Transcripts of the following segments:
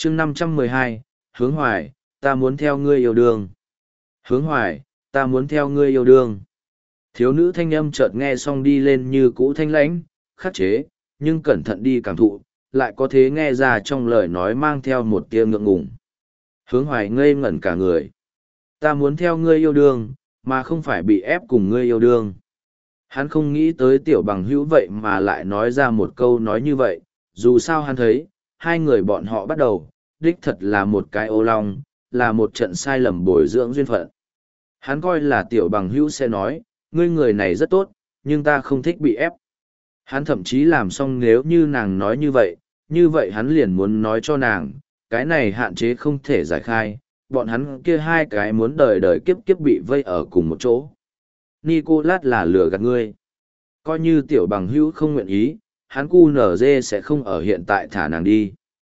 chương 512, hướng hoài, ta muốn theo ngươi yêu đương. Hướng hoài, ta muốn theo ngươi yêu đương. Thiếu nữ thanh âm chợt nghe xong đi lên như cũ thanh lãnh, khắc chế, nhưng cẩn thận đi cảm thụ, lại có thế nghe ra trong lời nói mang theo một tia ngượng ngùng. Hướng hoài ngây ngẩn cả người. Ta muốn theo ngươi yêu đương, mà không phải bị ép cùng ngươi yêu đương. Hắn không nghĩ tới tiểu bằng hữu vậy mà lại nói ra một câu nói như vậy, dù sao hắn thấy, hai người bọn họ bắt đầu, đích thật là một cái ô long, là một trận sai lầm bồi dưỡng duyên phận. Hắn coi là tiểu bằng hữu sẽ nói, ngươi người này rất tốt, nhưng ta không thích bị ép. Hắn thậm chí làm xong nếu như nàng nói như vậy hắn liền muốn nói cho nàng, cái này hạn chế không thể giải khai, bọn hắn kia hai cái muốn đời đời kiếp kiếp bị vây ở cùng một chỗ. Nicolas là lừa gạt ngươi. Coi như tiểu bằng hữu không nguyện ý, hắn cu nở dê sẽ không ở hiện tại thả nàng đi.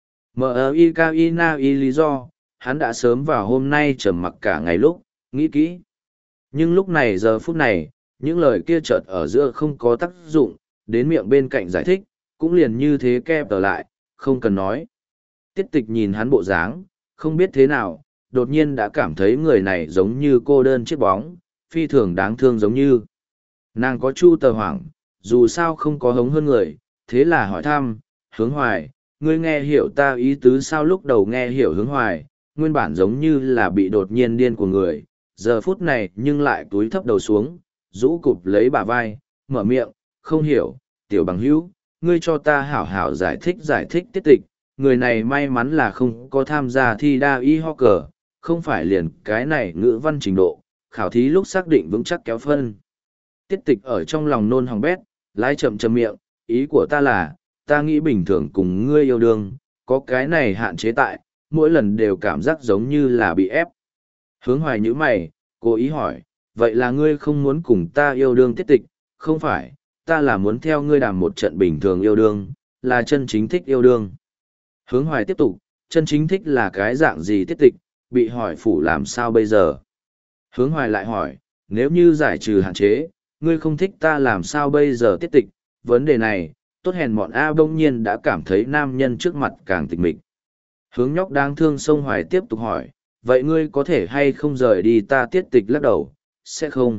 M.I.K.I.N.A.I lý do, hắn đã sớm vào hôm nay trầm mặc cả ngày lúc, nghĩ kỹ. Nhưng lúc này giờ phút này, những lời kia chợt ở giữa không có tác dụng, đến miệng bên cạnh giải thích, cũng liền như thế kẹp tờ lại, không cần nói. Tiết tịch nhìn hắn bộ dáng, không biết thế nào, đột nhiên đã cảm thấy người này giống như cô đơn chiếc bóng, phi thường đáng thương giống như. Nàng có chu tờ hoảng, dù sao không có hống hơn người, thế là hỏi thăm, hướng hoài, ngươi nghe hiểu ta ý tứ sao lúc đầu nghe hiểu hướng hoài, nguyên bản giống như là bị đột nhiên điên của người, giờ phút này nhưng lại túi thấp đầu xuống, rũ cụp lấy bả vai, mở miệng, không hiểu, tiểu bằng hữu, ngươi cho ta hảo hảo giải thích tiết tịch, người này may mắn là không có tham gia thi đa y ho cờ, không phải liền cái này ngữ văn trình độ, khảo thí lúc xác định vững chắc kéo phân. Tiết tịch ở trong lòng nôn hỏng bét, lái chậm chậm miệng, ý của ta là, ta nghĩ bình thường cùng ngươi yêu đương, có cái này hạn chế tại, mỗi lần đều cảm giác giống như là bị ép. Hướng hoài như mày, cố ý hỏi, vậy là ngươi không muốn cùng ta yêu đương tiết tịch, không phải, ta là muốn theo ngươi đàm một trận bình thường yêu đương, là chân chính thích yêu đương. Hướng hoài tiếp tục, chân chính thích là cái dạng gì tiết tịch, bị hỏi phủ làm sao bây giờ. Hướng hoài lại hỏi, nếu như giải trừ hạn chế, ngươi không thích ta làm sao bây giờ tiết tịch, vấn đề này, tốt hèn mọn A bỗng nhiên đã cảm thấy nam nhân trước mặt càng tịch mịch. Hướng nhóc đáng thương sông hoài tiếp tục hỏi, vậy ngươi có thể hay không rời đi ta tiết tịch lắc đầu, sẽ không.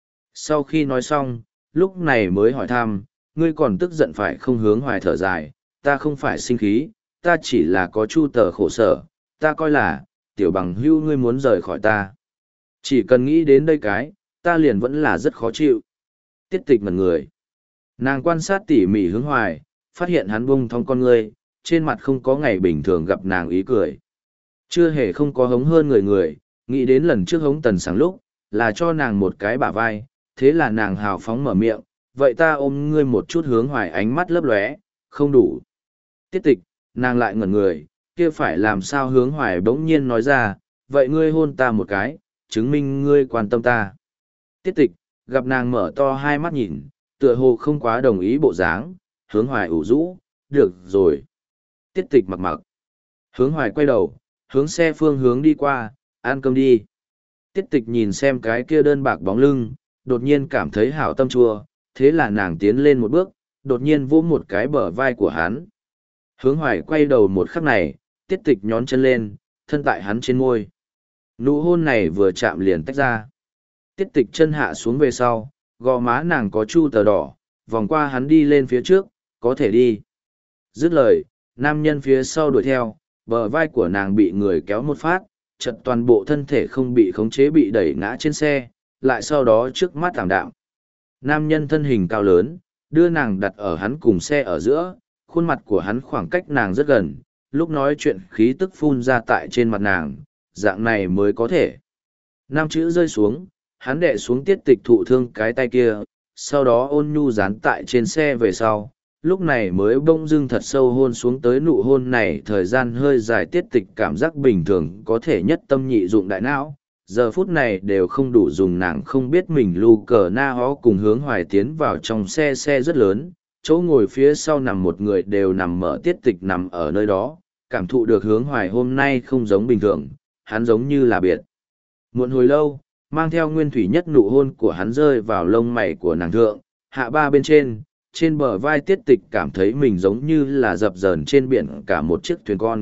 Sau khi nói xong, lúc này mới hỏi thăm, ngươi còn tức giận phải không hướng hoài thở dài, ta không phải sinh khí, ta chỉ là có chu tờ khổ sở, ta coi là, tiểu bằng hưu ngươi muốn rời khỏi ta. Chỉ cần nghĩ đến đây cái, ta liền vẫn là rất khó chịu. Tiết tịch mật người. Nàng quan sát tỉ mỉ hướng hoài, phát hiện hắn bung thong con ngươi, trên mặt không có ngày bình thường gặp nàng ý cười. Chưa hề không có hống hơn người, nghĩ đến lần trước hống tần sáng lúc, là cho nàng một cái bả vai, thế là nàng hào phóng mở miệng, vậy ta ôm ngươi một chút hướng hoài ánh mắt lấp lóe, không đủ. Tiết tịch, nàng lại ngẩn người, kia phải làm sao hướng hoài bỗng nhiên nói ra, vậy ngươi hôn ta một cái, chứng minh ngươi quan tâm ta. Tiết tịch, gặp nàng mở to hai mắt nhìn, tựa hồ không quá đồng ý bộ dáng, hướng hoài ủ rũ, được rồi. Tiết tịch mặc mặc. Hướng hoài quay đầu, hướng xe phương hướng đi qua, ăn cơm đi. Tiết tịch nhìn xem cái kia đơn bạc bóng lưng, đột nhiên cảm thấy hảo tâm chua, thế là nàng tiến lên một bước, đột nhiên vỗ một cái bờ vai của hắn. Hướng hoài quay đầu một khắc này, tiết tịch nhón chân lên, thân tại hắn trên môi. Nụ hôn này vừa chạm liền tách ra. Tiết tịch chân hạ xuống về sau, gò má nàng có chu tờ đỏ, vòng qua hắn đi lên phía trước, có thể đi. Dứt lời, nam nhân phía sau đuổi theo, bờ vai của nàng bị người kéo một phát, chật toàn bộ thân thể không bị khống chế bị đẩy ngã trên xe, lại sau đó trước mắt thảm đạm. Nam nhân thân hình cao lớn, đưa nàng đặt ở hắn cùng xe ở giữa, khuôn mặt của hắn khoảng cách nàng rất gần, lúc nói chuyện khí tức phun ra tại trên mặt nàng, dạng này mới có thể. Năm chữ rơi xuống, hắn đệ xuống tiết tịch thụ thương cái tay kia, sau đó ôn nhu dán tại trên xe về sau, lúc này mới bỗng dưng thật sâu hôn xuống tới nụ hôn này thời gian hơi dài tiết tịch cảm giác bình thường có thể nhất tâm nhị dụng đại não. Giờ phút này đều không đủ dùng nàng không biết mình lù cờ na hó cùng hướng hoài tiến vào trong xe rất lớn, chỗ ngồi phía sau nằm một người đều nằm mở tiết tịch nằm ở nơi đó, cảm thụ được hướng hoài hôm nay không giống bình thường, hắn giống như là biệt. Muộn hồi lâu, mang theo nguyên thủy nhất nụ hôn của hắn rơi vào lông mày của nàng thượng, hạ ba bên trên bờ vai tiết tịch cảm thấy mình giống như là dập dờn trên biển cả một chiếc thuyền con,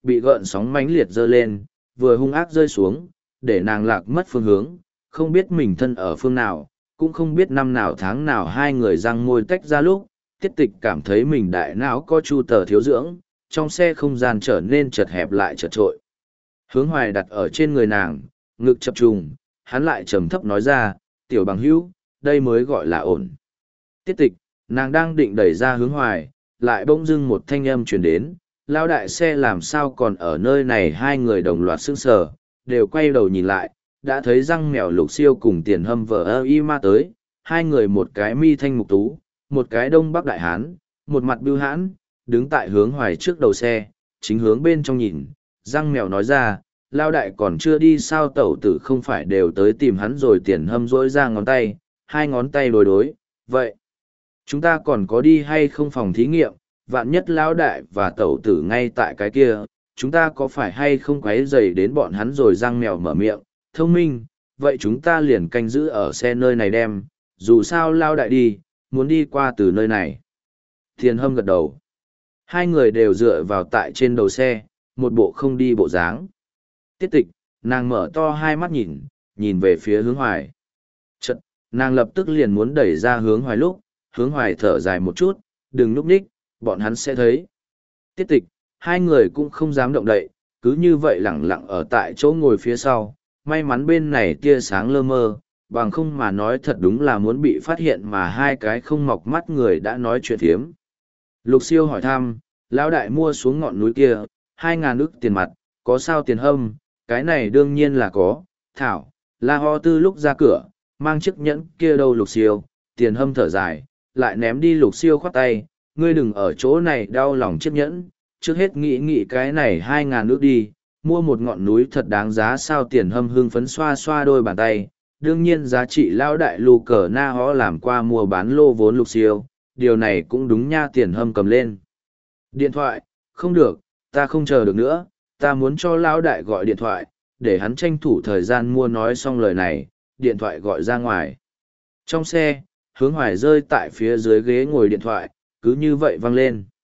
bị gợn sóng mãnh liệt dơ lên, vừa hung ác rơi xuống, để nàng lạc mất phương hướng, không biết mình thân ở phương nào, cũng không biết năm nào tháng nào hai người răng môi tách ra lúc, tiết tịch cảm thấy mình đại não có chu tờ thiếu dưỡng, trong xe không gian trở nên chật hẹp lại chật trội. Hướng Hoài đặt ở trên người nàng, ngực chập trùng, hắn lại trầm thấp nói ra, tiểu bằng hữu, đây mới gọi là ổn. Tiết tịch, nàng đang định đẩy ra Hướng Hoài, lại bỗng dưng một thanh âm truyền đến, lao đại xe làm sao còn ở nơi này. Hai người đồng loạt sững sờ, đều quay đầu nhìn lại, đã thấy răng mèo Lục Siêu cùng Tiền Hâm vờ ơ y ma tới, hai người một cái mi thanh mục tú, một cái đông bắc đại hán, một mặt bưu hãn, đứng tại Hướng Hoài trước đầu xe, chính hướng bên trong nhìn, răng mèo nói ra, lao đại còn chưa đi sao, tẩu tử không phải đều tới tìm hắn rồi. Tiền Hâm rỗi ra ngón tay, hai ngón tay đối, vậy chúng ta còn có đi hay không phòng thí nghiệm, vạn nhất lão đại và tẩu tử ngay tại cái kia, chúng ta có phải hay không quấy rầy đến bọn hắn rồi. Răng mèo mở miệng, thông minh, vậy chúng ta liền canh giữ ở xe nơi này đem, dù sao lao đại đi, muốn đi qua từ nơi này. Tiền Hâm gật đầu. Hai người đều dựa vào tại trên đầu xe, một bộ không đi bộ dáng. Tiết tịch, nàng mở to hai mắt nhìn về phía Hướng Hoài. Chật, nàng lập tức liền muốn đẩy ra Hướng Hoài lúc, Hướng Hoài thở dài một chút, đừng núp ních, bọn hắn sẽ thấy. Tiết tịch, hai người cũng không dám động đậy, cứ như vậy lẳng lặng ở tại chỗ ngồi phía sau, may mắn bên này tia sáng lơ mơ, bằng không mà nói thật đúng là muốn bị phát hiện mà hai cái không mọc mắt người đã nói chuyện thiếm. Lục Siêu hỏi thăm, lão đại mua xuống ngọn núi kia, 2.000 ức tiền mặt, có sao Tiền Hâm, cái này đương nhiên là có. Thảo, La Ho Tư lúc ra cửa, mang chiếc nhẫn kia đâu. Lục Siêu, Tiền Hâm thở dài, lại ném đi. Lục Siêu khoát tay, ngươi đừng ở chỗ này đau lòng chiếc nhẫn, trước hết nghĩ cái này 2.000 ức đi, mua một ngọn núi thật đáng giá sao. Tiền Hâm hưng phấn xoa xoa đôi bàn tay, đương nhiên giá trị lão đại lù cờ na ho làm qua mua bán lô vốn. Lục Siêu, điều này cũng đúng nha. Tiền Hâm cầm lên điện thoại, không được, ta không chờ được nữa, ta muốn cho lão đại gọi điện thoại, để hắn tranh thủ thời gian mua. Nói xong lời này, điện thoại gọi ra ngoài. Trong xe, Hướng Hoài rơi tại phía dưới ghế ngồi, điện thoại cứ như vậy văng lên.